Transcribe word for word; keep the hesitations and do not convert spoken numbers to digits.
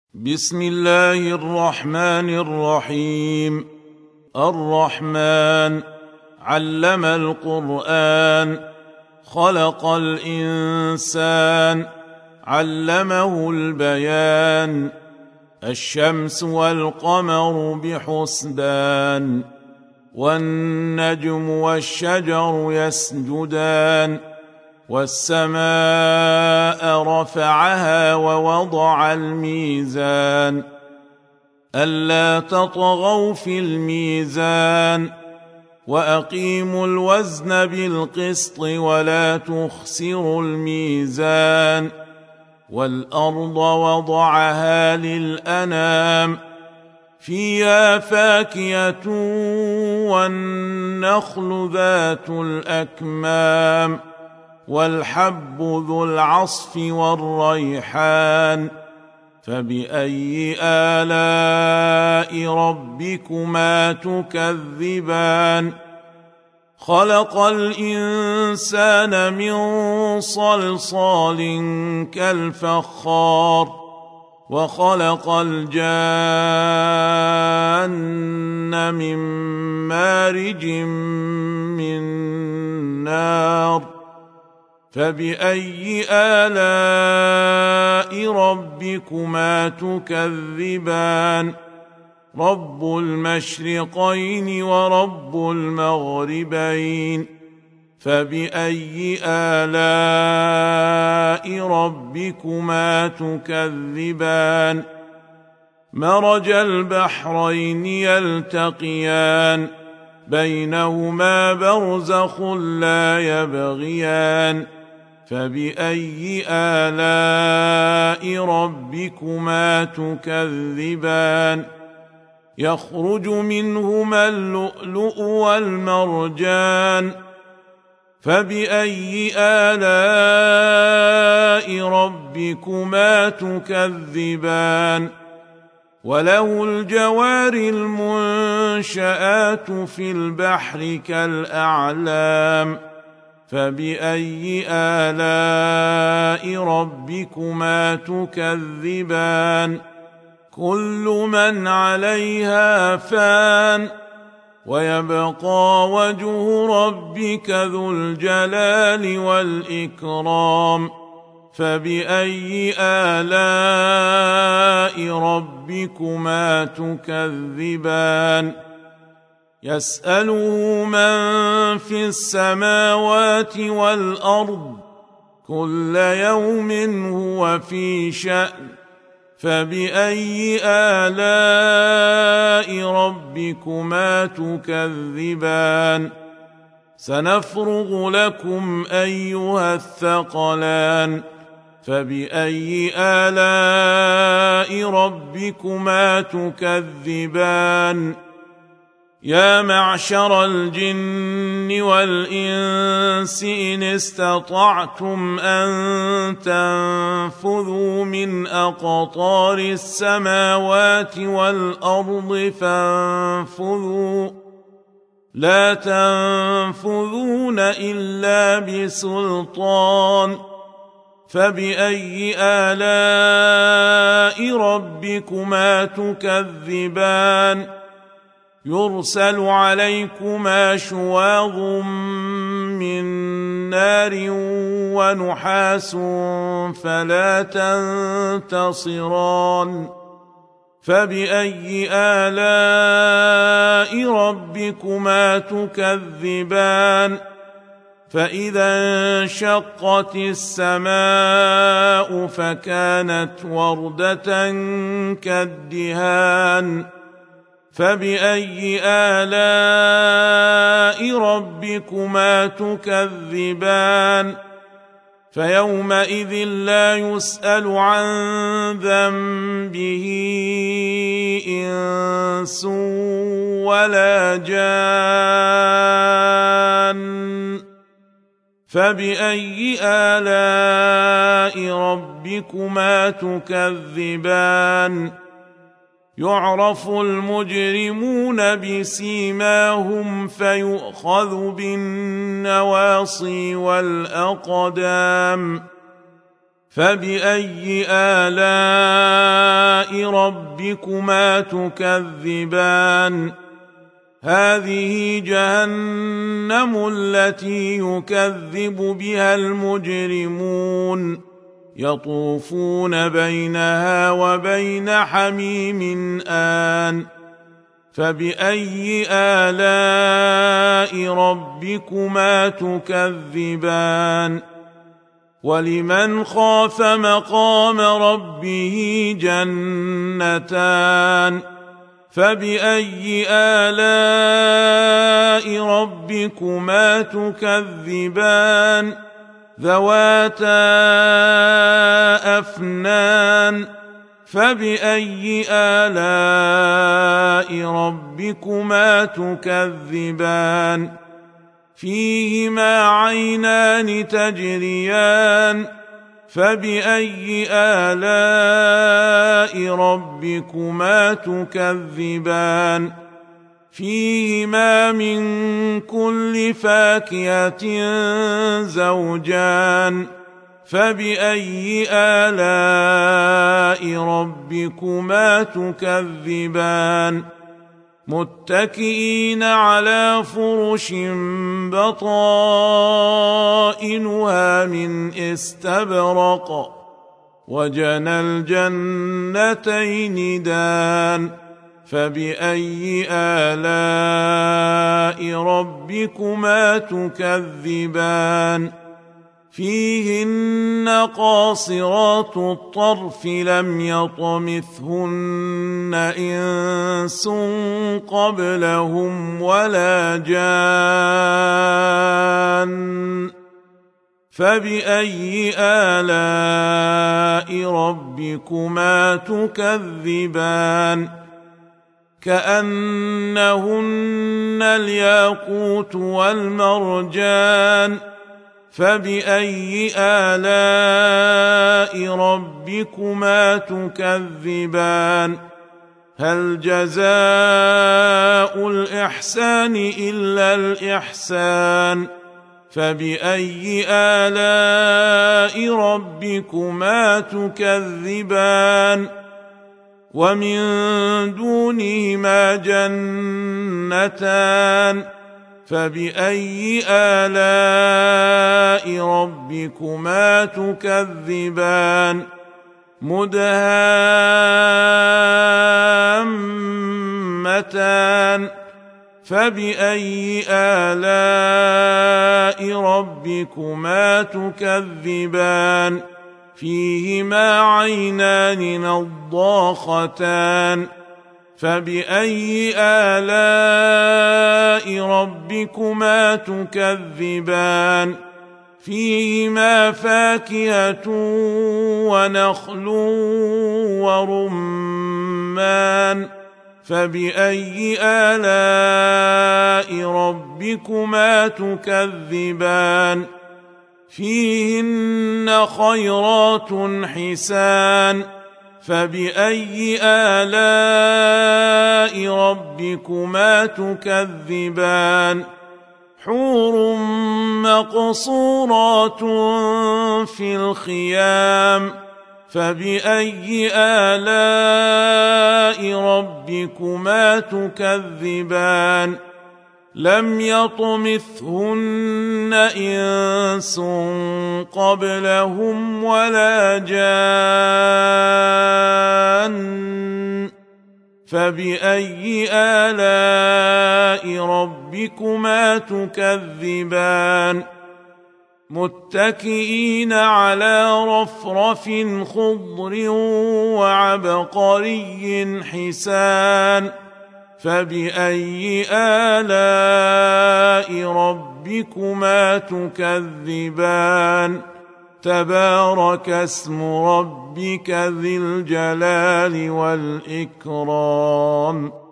بسم الله الرحمن الرحيم. الرحمن علم القرآن، خلق الإنسان، علمه البيان. الشمس والقمر بحسبان، والنجم والشجر يسجدان. والسماء رفعها ووضع الميزان، ألا تطغوا في الميزان، وأقيموا الوزن بالقسط ولا تخسروا الميزان. والأرض وضعها للأنام، فيها فاكهة والنخل ذات الأكمام، والحب ذو العصف والريحان. فبأي آلاء ربكما تكذبان؟ خلق الإنسان من صلصال كالفخار، وخلق الجان من مارج من نار. فبأي آلاء ربكما تكذبان؟ رب المشرقين ورب المغربين. فبأي آلاء ربكما تكذبان؟ مرج البحرين يلتقيان، بينهما برزخ لا يبغيان. فبأي آلاء ربكما تكذبان؟ يخرج منهما اللؤلؤ والمرجان. فبأي آلاء ربكما تكذبان؟ وله الجوار المنشآت في البحر كالأعلام. فبأي آلاء ربكما تكذبان؟ كل من عليها فان، ويبقى وجه ربك ذو الجلال والإكرام. فبأي آلاء ربكما تكذبان؟ يسأله من في السماوات والأرض، كل يوم هو في شأن. فبأي آلاء ربكما تكذبان؟ سنفرغ لكم أيها الثقلان. فبأي آلاء ربكما تكذبان؟ يا معشر الجن والإنس إن استطعتم أن تنفذوا من أقطار السماوات والأرض فانفذوا، لا تنفذون إلا بسلطان. فبأي آلاء ربكما تكذبان؟ يرسل عليكما شواظ من نار ونحاس فلا تنتصران. فبأي آلاء ربكما تكذبان؟ فإذا انشقت السماء فكانت وردة كالدهان. فبأي آلاء ربكما تكذبان؟ فيومئذ لا يسأل عن ذنبه إنس ولا جان. فبأي آلاء ربكما تكذبان؟ يعرف المجرمون بسيماهم فيؤخذ بالنواصي والأقدام. فبأي آلاء ربكما تكذبان هذه جهنم التي يكذب بها المجرمون يطوفون بينها وبين حميم آن فبأي آلاء ربكما تكذبان ولمن خاف مقام ربه جنتان فبأي آلاء ربكما تكذبان ذواتا أفنان فبأي آلاء ربكما تكذبان فيهما عينان تجريان فبأي آلاء ربكما تكذبان فيهما من كل فاكهة زوجان فبأي آلاء ربكما تكذبان متكئين على فرش بطائنها من استبرق وجنى الجنتين دان فبأي آلاء ربكما تكذبان فيهن قاصرات الطرف لم يطمثهن إنس قبلهم ولا جان فبأي آلاء ربكما تكذبان كأنهن الياقوت والمرجان فبأي آلاء ربكما تكذبان هل جزاء الإحسان إلا الإحسان فبأي آلاء ربكما تكذبان ومن دونهما جنتان فبأي آلاء ربكما تكذبان مدهامتان فبأي آلاء ربكما تكذبان فيهما عينان نضاختان فبأي آلاء ربكما تكذبان فيهما فاكهة ونخل ورمان فبأي آلاء ربكما تكذبان فيهن خيرات حسان فبأي آلاء ربكما تكذبان حور مقصورات في الخيام فبأي آلاء ربكما تكذبان لم يطمثهن إنس قبلهم ولا جان فبأي آلاء ربكما تكذبان متكئين على رفرف خضر وعبقري حسان فبأي آلاء ربكما تكذبان تبارك اسم ربك ذي الجلال والإكرام